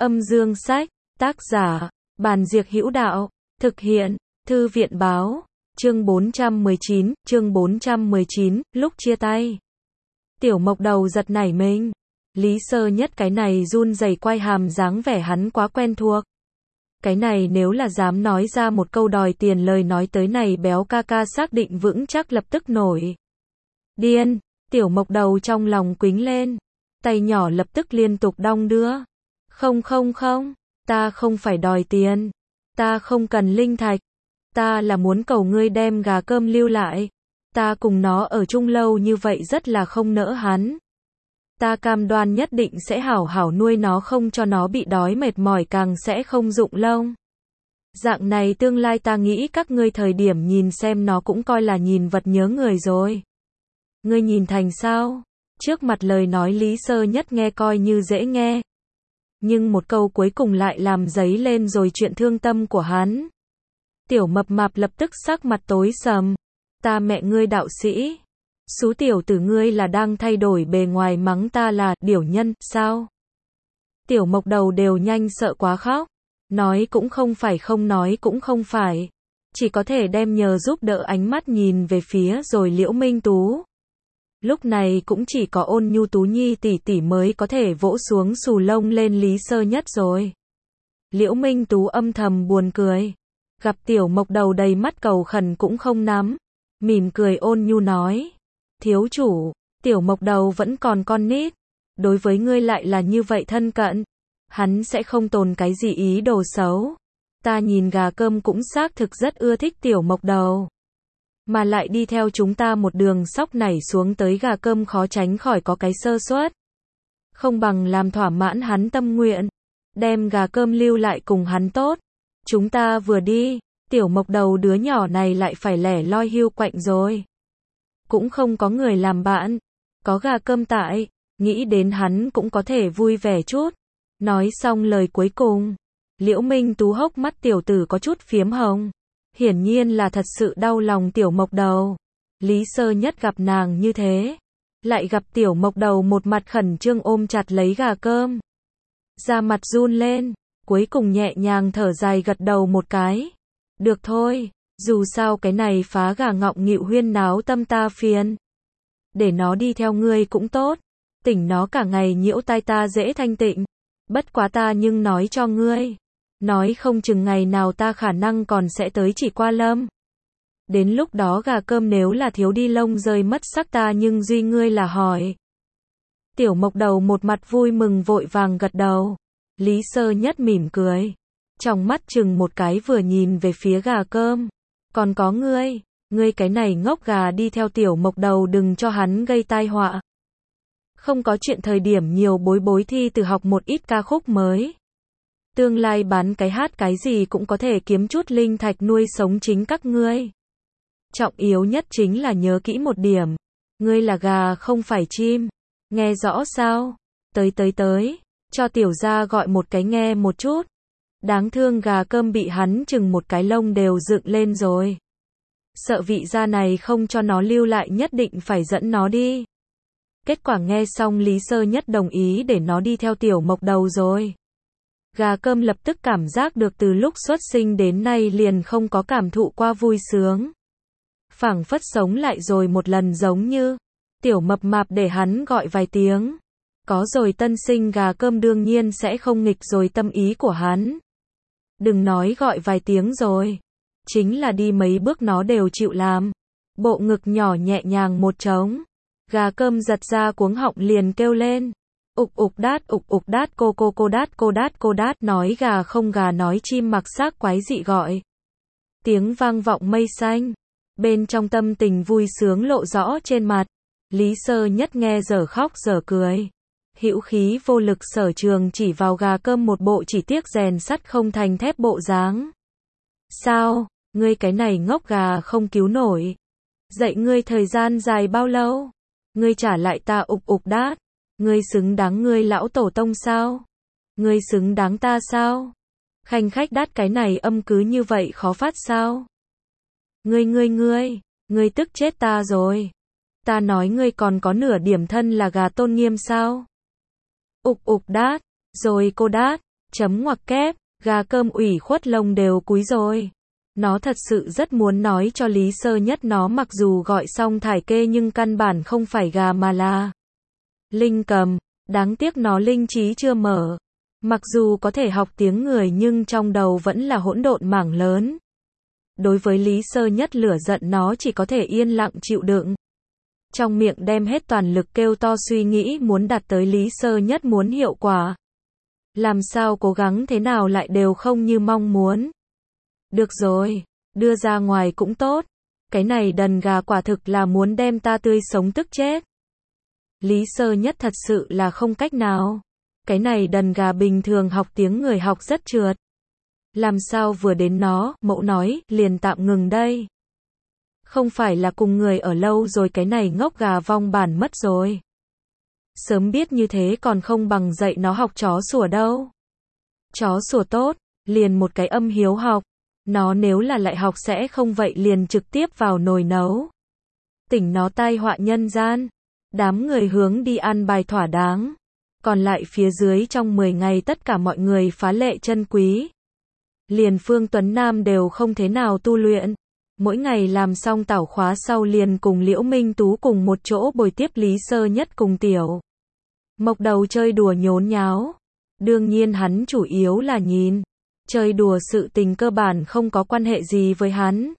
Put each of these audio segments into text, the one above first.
Âm dương sách, tác giả, Bàn Diệc Hữu Đạo, thực hiện, Thư viện báo, chương 419, lúc chia tay. Tiểu Mộc Đầu giật nảy mình. Lý Sơ Nhất cái này run rẩy quay hàm dáng vẻ hắn quá quen thuộc. Cái này nếu là dám nói ra một câu đòi tiền lời nói tới này béo ca ca xác định vững chắc lập tức nổi điên. Tiểu Mộc Đầu trong lòng quính lên, tay nhỏ lập tức liên tục đong đưa. Không, ta không phải đòi tiền, ta không cần linh thạch, ta là muốn cầu ngươi đem gà cơm lưu lại, ta cùng nó ở chung lâu như vậy rất là không nỡ hắn. Ta cam đoan nhất định sẽ hảo hảo nuôi nó, không cho nó bị đói mệt mỏi, càng sẽ không rụng lông. Dạng này tương lai ta nghĩ các ngươi thời điểm nhìn xem nó cũng coi là nhìn vật nhớ người rồi. Ngươi nhìn thành sao? Trước mặt lời nói Lý Sơ Nhất nghe coi như dễ nghe, nhưng một câu cuối cùng lại làm dấy lên rồi chuyện thương tâm của hắn. Tiểu Mập Mạp lập tức sắc mặt tối sầm. Ta mẹ ngươi đạo sĩ, xú tiểu tử, ngươi là đang thay đổi bề ngoài mắng ta là điểu nhân sao? Tiểu Mộc Đầu đều nhanh sợ quá khóc, nói cũng không phải, không nói cũng không phải, chỉ có thể đem nhờ giúp đỡ ánh mắt nhìn về phía rồi Liễu Minh Tú. Lúc này cũng chỉ có Ôn Nhu Tú Nhi tỷ tỷ mới có thể vỗ xuống xù lông lên Lý Sơ Nhất rồi. Liễu Minh Tú âm thầm buồn cười, gặp Tiểu Mộc Đầu đầy mắt cầu khẩn cũng không nắm, mỉm cười ôn nhu nói: thiếu chủ, Tiểu Mộc Đầu vẫn còn con nít, đối với ngươi lại là như vậy thân cận, hắn sẽ không tồn cái gì ý đồ xấu. Ta nhìn gà cơm cũng xác thực rất ưa thích Tiểu Mộc Đầu, mà lại đi theo chúng ta một đường sóc nảy xuống tới, gà cơm khó tránh khỏi có cái sơ suất. Không bằng làm thỏa mãn hắn tâm nguyện, đem gà cơm lưu lại cùng hắn tốt. Chúng ta vừa đi, Tiểu Mộc Đầu đứa nhỏ này lại phải lẻ loi hiu quạnh rồi. Cũng không có người làm bạn, có gà cơm tại, nghĩ đến hắn cũng có thể vui vẻ chút. Nói xong lời cuối cùng, Liễu Minh Tú hốc mắt tiểu tử có chút phiếm hồng, hiển nhiên là thật sự đau lòng Tiểu Mộc Đầu. Lý Sơ Nhất gặp nàng như thế, lại gặp Tiểu Mộc Đầu một mặt khẩn trương ôm chặt lấy gà cơm, da mặt run lên, cuối cùng nhẹ nhàng thở dài gật đầu một cái. Được thôi, dù sao cái này phá gà ngọng nghịu huyên náo tâm ta phiền. Để nó đi theo ngươi cũng tốt, tỉnh nó cả ngày nhiễu tai ta dễ thanh tịnh. Bất quá ta nhưng nói cho ngươi, nói không chừng ngày nào ta khả năng còn sẽ tới Chỉ Qua Lâm. Đến lúc đó gà cơm nếu là thiếu đi lông rơi mất sắc ta nhưng duy ngươi là hỏi. Tiểu Mộc Đầu một mặt vui mừng vội vàng gật đầu. Lý Sơ Nhất mỉm cười, trong mắt chừng một cái vừa nhìn về phía gà cơm. Còn có ngươi cái này ngốc gà, đi theo Tiểu Mộc Đầu đừng cho hắn gây tai họa. Không có chuyện thời điểm nhiều bối thi từ học một ít ca khúc mới. Tương lai bán cái hát cái gì cũng có thể kiếm chút linh thạch nuôi sống chính các ngươi. Trọng yếu nhất chính là nhớ kỹ một điểm, ngươi là gà không phải chim. Nghe rõ sao? Tới, cho tiểu gia gọi một cái nghe một chút. Đáng thương gà cơm bị hắn chừng một cái lông đều dựng lên rồi. Sợ vị gia này không cho nó lưu lại, nhất định phải dẫn nó đi. Kết quả nghe xong Lý Sơ Nhất đồng ý để nó đi theo Tiểu Mộc Đầu rồi. Gà cơm lập tức cảm giác được từ lúc xuất sinh đến nay liền không có cảm thụ qua vui sướng. Phảng phất sống lại rồi một lần, giống như Tiểu Mập Mạp để hắn gọi vài tiếng. Có rồi tân sinh gà cơm đương nhiên sẽ không nghịch rồi tâm ý của hắn. Đừng nói gọi vài tiếng rồi, chính là đi mấy bước nó đều chịu làm. Bộ ngực nhỏ nhẹ nhàng một trống, gà cơm giật ra cuống họng liền kêu lên. Ục ục đát cô đát, nói gà không gà, nói chim mặc xác quái dị gọi. Tiếng vang vọng mây xanh, bên trong tâm tình vui sướng lộ rõ trên mặt. Lý Sơ Nhất nghe dở khóc dở cười, hữu khí vô lực sở trường chỉ vào gà cơm một bộ chỉ tiếc rèn sắt không thành thép bộ dáng. Sao, ngươi cái này ngốc gà không cứu nổi. Dạy ngươi thời gian dài bao lâu? Ngươi trả lại ta ục đát. Ngươi xứng đáng ngươi lão tổ tông sao? Ngươi xứng đáng ta sao? Khanh khách đát cái này âm cứ như vậy khó phát sao? Ngươi tức chết ta rồi. Ta nói ngươi còn có nửa điểm thân là gà tôn nghiêm sao? Ục đát, rồi cô đát, Chấm ngoặc kép, gà cơm ủy khuất lông đều cúi rồi. Nó thật sự rất muốn nói cho Lý Sơ Nhất nó mặc dù gọi xong thải kê nhưng căn bản không phải gà mà là linh cầm. Đáng tiếc nó linh trí chưa mở. Mặc dù có thể học tiếng người nhưng trong đầu vẫn là hỗn độn mảng lớn. Đối với Lý Sơ Nhất lửa giận nó chỉ có thể yên lặng chịu đựng. Trong miệng đem hết toàn lực kêu to suy nghĩ muốn đạt tới Lý Sơ Nhất muốn hiệu quả. Làm sao cố gắng thế nào lại đều không như mong muốn. Được rồi, đưa ra ngoài cũng tốt. Cái này đần gà quả thực là muốn đem ta tươi sống tức chết. Lý Sơ Nhất thật sự là không cách nào. Cái này đần gà bình thường học tiếng người học rất trượt. Làm sao vừa đến nó, mẫu nói, liền tạm ngừng đây. Không phải là cùng người ở lâu rồi cái này ngốc gà vong bản mất rồi. Sớm biết như thế còn không bằng dạy nó học chó sủa đâu. Chó sủa tốt, liền một cái âm hiếu học. Nó nếu là lại học sẽ không vậy liền trực tiếp vào nồi nấu. Tỉnh nó tai họa nhân gian. Đám người hướng đi ăn bài thỏa đáng. Còn lại phía dưới trong 10 ngày tất cả mọi người phá lệ chân quý. Liền Phương Tuấn Nam đều không thế nào tu luyện. Mỗi ngày làm xong tảo khóa sau liền cùng Liễu Minh Tú cùng một chỗ bồi tiếp Lý Sơ Nhất cùng Tiểu Mộc Đầu chơi đùa nhốn nháo. Đương nhiên hắn chủ yếu là nhìn. Chơi đùa sự tình cơ bản không có quan hệ gì với hắn.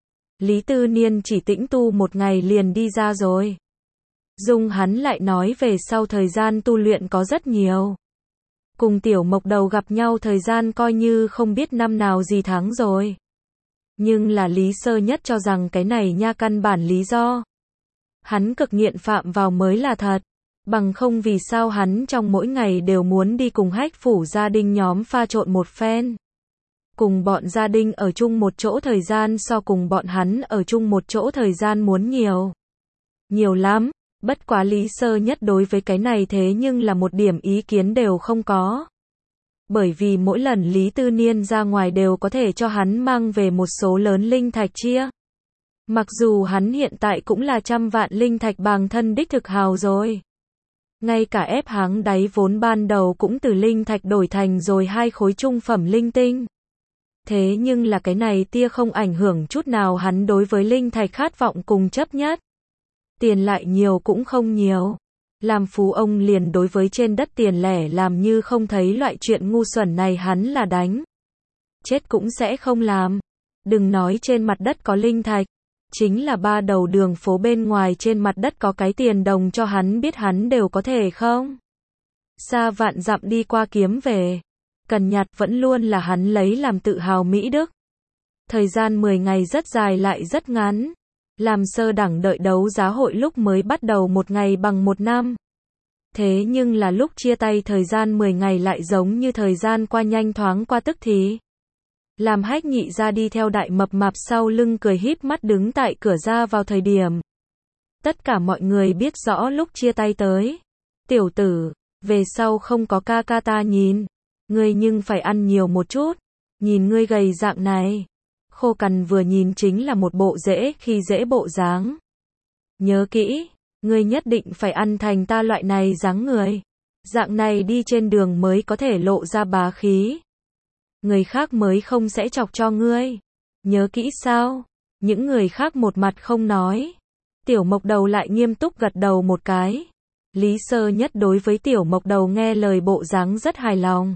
Lý Tư Niên chỉ tĩnh tu một ngày liền đi ra rồi. Dung hắn lại nói về sau thời gian tu luyện có rất nhiều. Cùng Tiểu Mộc Đầu gặp nhau thời gian coi như không biết năm nào gì tháng rồi. Nhưng là Lý Sơ Nhất cho rằng cái này nha căn bản lý do. Hắn cực nghiện phạm vào mới là thật. Bằng không vì sao hắn trong mỗi ngày đều muốn đi cùng Hách phủ gia đình nhóm pha trộn một phen. Cùng bọn gia đình ở chung một chỗ thời gian so cùng bọn hắn ở chung một chỗ thời gian muốn nhiều. Nhiều lắm. Bất quá Lý Sơ Nhất đối với cái này thế nhưng là một điểm ý kiến đều không có. Bởi vì mỗi lần Lý Tư Niên ra ngoài đều có thể cho hắn mang về một số lớn linh thạch chia. Mặc dù hắn hiện tại cũng là 100 vạn linh thạch bằng thân đích thực hào rồi. Ngay cả ép háng đáy vốn ban đầu cũng từ linh thạch đổi thành rồi 2 khối trung phẩm linh tinh. Thế nhưng là cái này tia không ảnh hưởng chút nào hắn đối với linh thạch khát vọng cùng chấp nhất. Tiền lại nhiều cũng không nhiều. Làm phú ông liền đối với trên đất tiền lẻ làm như không thấy loại chuyện ngu xuẩn này hắn là đánh. Chết cũng sẽ không làm. Đừng nói trên mặt đất có linh thạch. Chính là 3 đầu đường phố bên ngoài trên mặt đất có cái tiền đồng cho hắn biết hắn đều có thể không. Xa vạn dặm đi qua kiếm về. Cần nhặt vẫn luôn là hắn lấy làm tự hào Mỹ Đức. Thời gian 10 ngày rất dài lại rất ngắn. Làm sơ đẳng đợi đấu giá hội lúc mới bắt đầu 1 ngày bằng 1 năm. Thế nhưng là lúc chia tay thời gian 10 ngày lại giống như thời gian qua nhanh thoáng qua tức thì. Làm Hách Nhị ra đi theo Đại Mập Mạp sau lưng cười híp mắt đứng tại cửa ra vào thời điểm. Tất cả mọi người biết rõ lúc chia tay tới. Tiểu tử, về sau không có ca ca ta nhìn. Ngươi nhưng phải ăn nhiều một chút. Nhìn ngươi gầy dạng này. Khô cằn vừa nhìn chính là một bộ dễ khi dễ bộ dáng. Nhớ kỹ, ngươi nhất định phải ăn thành ta loại này dáng người. Dạng này đi trên đường mới có thể lộ ra bá khí. Người khác mới không sẽ chọc cho ngươi. Nhớ kỹ sao? Những người khác một mặt không nói. Tiểu Mộc Đầu lại nghiêm túc gật đầu một cái. Lý Sơ Nhất đối với Tiểu Mộc Đầu nghe lời bộ dáng rất hài lòng.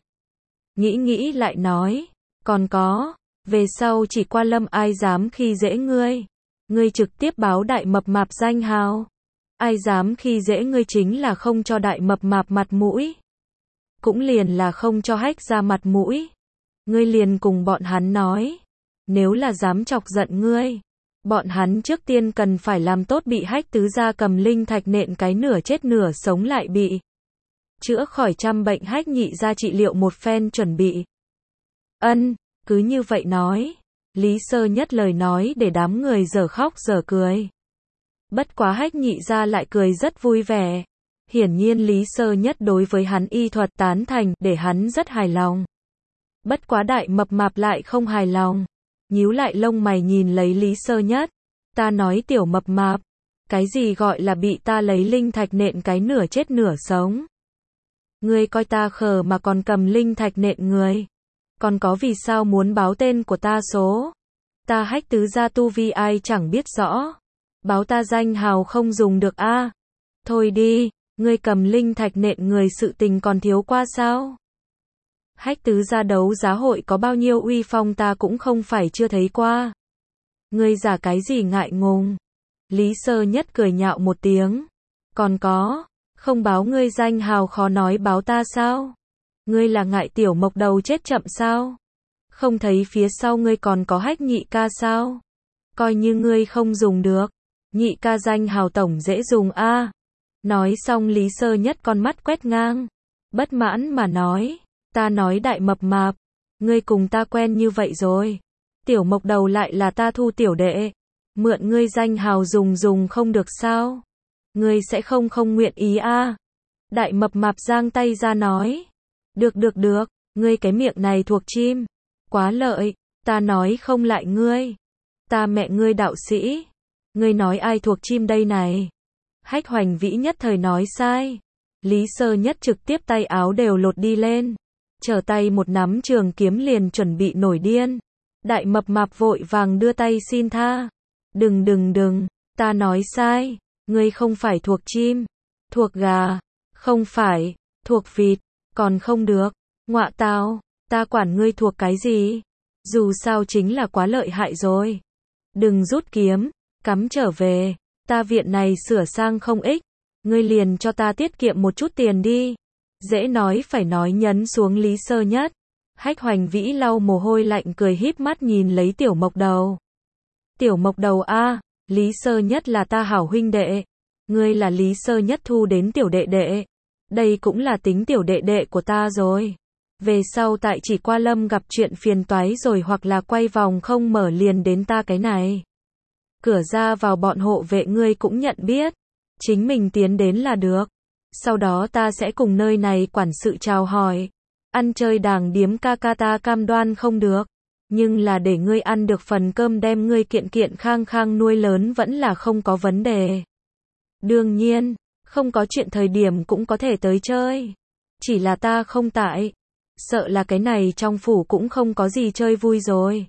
Nghĩ lại nói. Còn có. Về sau chỉ qua Lâm ai dám khi dễ ngươi. Ngươi trực tiếp báo Đại Mập Mạp danh hào. Ai dám khi dễ ngươi chính là không cho Đại Mập Mạp mặt mũi. Cũng liền là không cho Hách ra mặt mũi. Ngươi liền cùng bọn hắn nói. Nếu là dám chọc giận ngươi. Bọn hắn trước tiên cần phải làm tốt bị Hách tứ gia cầm linh thạch nện cái nửa chết nửa sống lại bị. Chữa khỏi 100 bệnh Hách Nhị ra trị liệu một phen chuẩn bị. Ân. Cứ như vậy nói. Lý Sơ Nhất lời nói để đám người dở khóc dở cười. Bất quá Hách Nhị ra lại cười rất vui vẻ. Hiển nhiên Lý Sơ Nhất đối với hắn y thuật tán thành để hắn rất hài lòng. Bất quá Đại Mập Mạp lại không hài lòng. Nhíu lại lông mày nhìn lấy Lý Sơ Nhất. Ta nói Tiểu Mập Mạp. Cái gì gọi là bị ta lấy linh thạch nện cái nửa chết nửa sống? Ngươi coi ta khờ mà còn cầm linh thạch nện người. Còn có vì sao muốn báo tên của ta số? Ta Hách tứ gia tu vi ai chẳng biết rõ. Báo ta danh hào không dùng được a. Thôi đi, ngươi cầm linh thạch nện người sự tình còn thiếu qua sao? Hách tứ gia đấu giá hội có bao nhiêu uy phong ta cũng không phải chưa thấy qua. Ngươi giả cái gì ngại ngùng? Lý Sơ Nhất cười nhạo một tiếng. Còn có, không báo ngươi danh hào khó nói báo ta sao? Ngươi là ngại tiểu mộc đầu chết chậm sao? Không thấy phía sau ngươi còn có Hách nhị ca sao? Coi như ngươi không dùng được. Nhị ca danh hào tổng dễ dùng a. Nói xong Lý Sơ Nhất con mắt quét ngang. Bất mãn mà nói. Ta nói đại mập mạp. Ngươi cùng ta quen như vậy rồi. Tiểu mộc đầu lại là ta thu tiểu đệ. Mượn ngươi danh hào dùng không được sao? Ngươi sẽ không nguyện ý a. Đại mập mạp giang tay ra nói. Được, ngươi cái miệng này thuộc chim. Quá lợi, ta nói không lại ngươi. Ta mẹ ngươi đạo sĩ. Ngươi nói ai thuộc chim đây này? Hách Hoành Vĩ nhất thời nói sai. Lý Sơ Nhất trực tiếp tay áo đều lột đi lên. Trở tay một nắm trường kiếm liền chuẩn bị nổi điên. Đại mập mạp vội vàng đưa tay xin tha. Đừng, ta nói sai. Ngươi không phải thuộc chim. Thuộc gà. Không phải, thuộc vịt. Còn không được. Ngọa tao, ta quản ngươi thuộc cái gì? Dù sao chính là quá lợi hại rồi. Đừng rút kiếm, cắm trở về. Ta viện này sửa sang không ích. Ngươi liền cho ta tiết kiệm một chút tiền đi. Dễ nói phải nói nhấn xuống Lý Sơ Nhất. Hách Hoành Vĩ lau mồ hôi lạnh cười híp mắt nhìn lấy tiểu mộc đầu. Tiểu mộc đầu a, Lý Sơ Nhất là ta hảo huynh đệ. Ngươi là Lý Sơ Nhất thu đến tiểu đệ đệ. Đây cũng là tính tiểu đệ đệ của ta rồi. Về sau tại chỉ qua lâm gặp chuyện phiền toái rồi hoặc là quay vòng không mở liền đến ta cái này. Cửa ra vào bọn hộ vệ ngươi cũng nhận biết. Chính mình tiến đến là được. Sau đó ta sẽ cùng nơi này quản sự chào hỏi. Ăn chơi đàng điếm ca ca ta cam đoan không được. Nhưng là để ngươi ăn được phần cơm đem ngươi kiện khang nuôi lớn vẫn là không có vấn đề. Đương nhiên, không có chuyện thời điểm cũng có thể tới chơi. Chỉ là ta không tại. Sợ là cái này trong phủ cũng không có gì chơi vui rồi.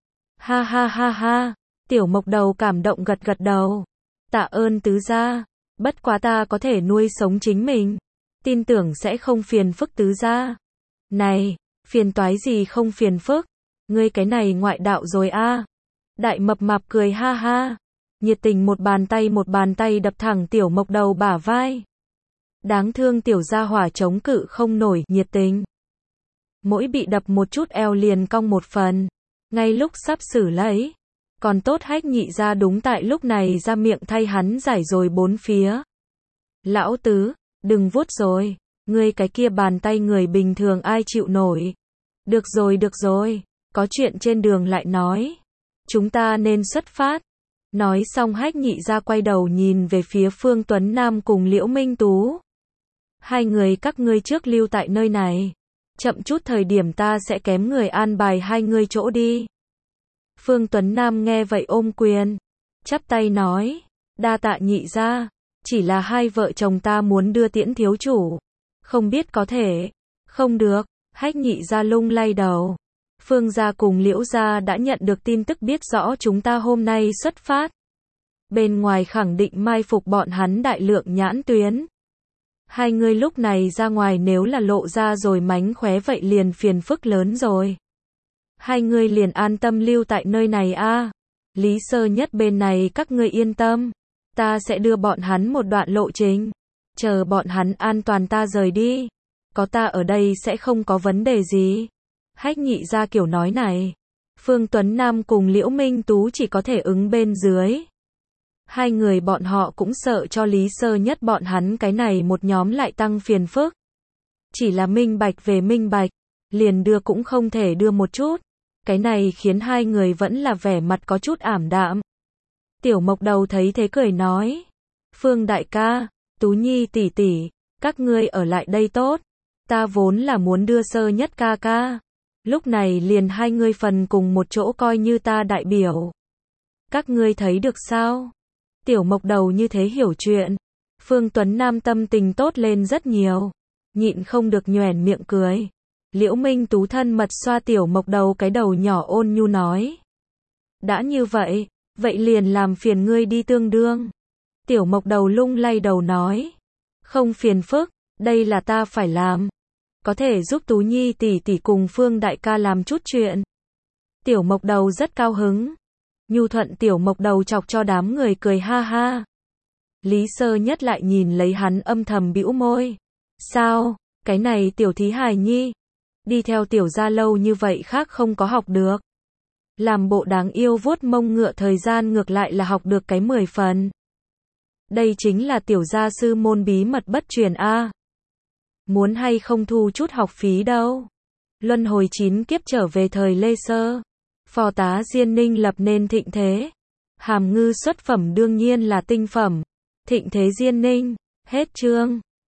Ha. Tiểu mộc đầu cảm động gật đầu. Tạ ơn tứ gia. Bất quá ta có thể nuôi sống chính mình. Tin tưởng sẽ không phiền phức tứ gia. Này, phiền toái gì không phiền phức. Ngươi cái này ngoại đạo rồi a. Đại mập mạp cười ha. Nhiệt tình một bàn tay đập thẳng tiểu mộc đầu bả vai. Đáng thương tiểu gia hỏa chống cự không nổi, nhiệt tình. Mỗi bị đập một chút eo liền cong một phần. Ngay lúc sắp xử lấy. Còn tốt Hách nhị gia đúng tại lúc này ra miệng thay hắn giải rồi bốn phía. Lão tứ, đừng vuốt rồi. Ngươi cái kia bàn tay người bình thường ai chịu nổi. Được rồi. Có chuyện trên đường lại nói. Chúng ta nên xuất phát. Nói xong Hách nhị gia quay đầu nhìn về phía Phương Tuấn Nam cùng Liễu Minh Tú. Hai người các ngươi trước lưu tại nơi này. Chậm chút thời điểm ta sẽ kém người an bài hai ngươi chỗ đi. Phương Tuấn Nam nghe vậy ôm quyền. Chắp tay nói. Đa tạ nhị gia. Chỉ là hai vợ chồng ta muốn đưa tiễn thiếu chủ. Không biết có thể. Không được. Hách nhị gia lung lay đầu. Phương gia cùng Liễu gia đã nhận được tin tức biết rõ chúng ta hôm nay xuất phát. Bên ngoài khẳng định mai phục bọn hắn đại lượng nhãn tuyến. Hai người lúc này ra ngoài nếu là lộ ra rồi mánh khóe vậy liền phiền phức lớn rồi. Hai người liền an tâm lưu tại nơi này a. Lý Sơ Nhất bên này các ngươi yên tâm. Ta sẽ đưa bọn hắn một đoạn lộ trình. Chờ bọn hắn an toàn ta rời đi. Có ta ở đây sẽ không có vấn đề gì. Hách nhị gia kiểu nói này. Phương Tuấn Nam cùng Liễu Minh Tú chỉ có thể ứng bên dưới. Hai người bọn họ cũng sợ cho Lý Sơ Nhất bọn hắn cái này một nhóm lại tăng phiền phức. Chỉ là minh bạch về minh bạch. Liền đưa cũng không thể đưa một chút. Cái này khiến hai người vẫn là vẻ mặt có chút ảm đạm. Tiểu mộc đầu thấy thế cười nói. Phương đại ca, Tú Nhi tỷ tỷ, các ngươi ở lại đây tốt. Ta vốn là muốn đưa Sơ Nhất ca ca. Lúc này liền hai ngươi phần cùng một chỗ coi như ta đại biểu. Các ngươi thấy được sao? Tiểu mộc đầu như thế hiểu chuyện. Phương Tuấn Nam tâm tình tốt lên rất nhiều. nhịn không được nhoẻn miệng cười. Liễu Minh Tú thân mật xoa Tiểu Mộc Đầu cái đầu nhỏ ôn nhu nói. Đã như vậy, vậy liền làm phiền ngươi đi tương đương. Tiểu Mộc Đầu lung lay đầu nói. Không phiền phức, đây là ta phải làm. Có thể giúp Tú Nhi tỷ tỷ cùng Phương đại ca làm chút chuyện. Tiểu Mộc Đầu rất cao hứng. Nhu thuận Tiểu Mộc Đầu chọc cho đám người cười ha ha. Lý Sơ Nhất lại nhìn lấy hắn âm thầm bĩu môi. Sao, cái này tiểu thí hài nhi, đi theo tiểu gia lâu như vậy khác không có học được. Làm bộ đáng yêu vuốt mông ngựa thời gian ngược lại là học được cái 10 phần. Đây chính là tiểu gia sư môn bí mật bất truyền a. Muốn hay không thu chút học phí đâu. Luân hồi 9 kiếp trở về thời Lê Sơ. Phò tá Diên Ninh lập nên thịnh thế. Hàm ngư xuất phẩm đương nhiên là tinh phẩm. Thịnh thế Diên Ninh. Hết chương.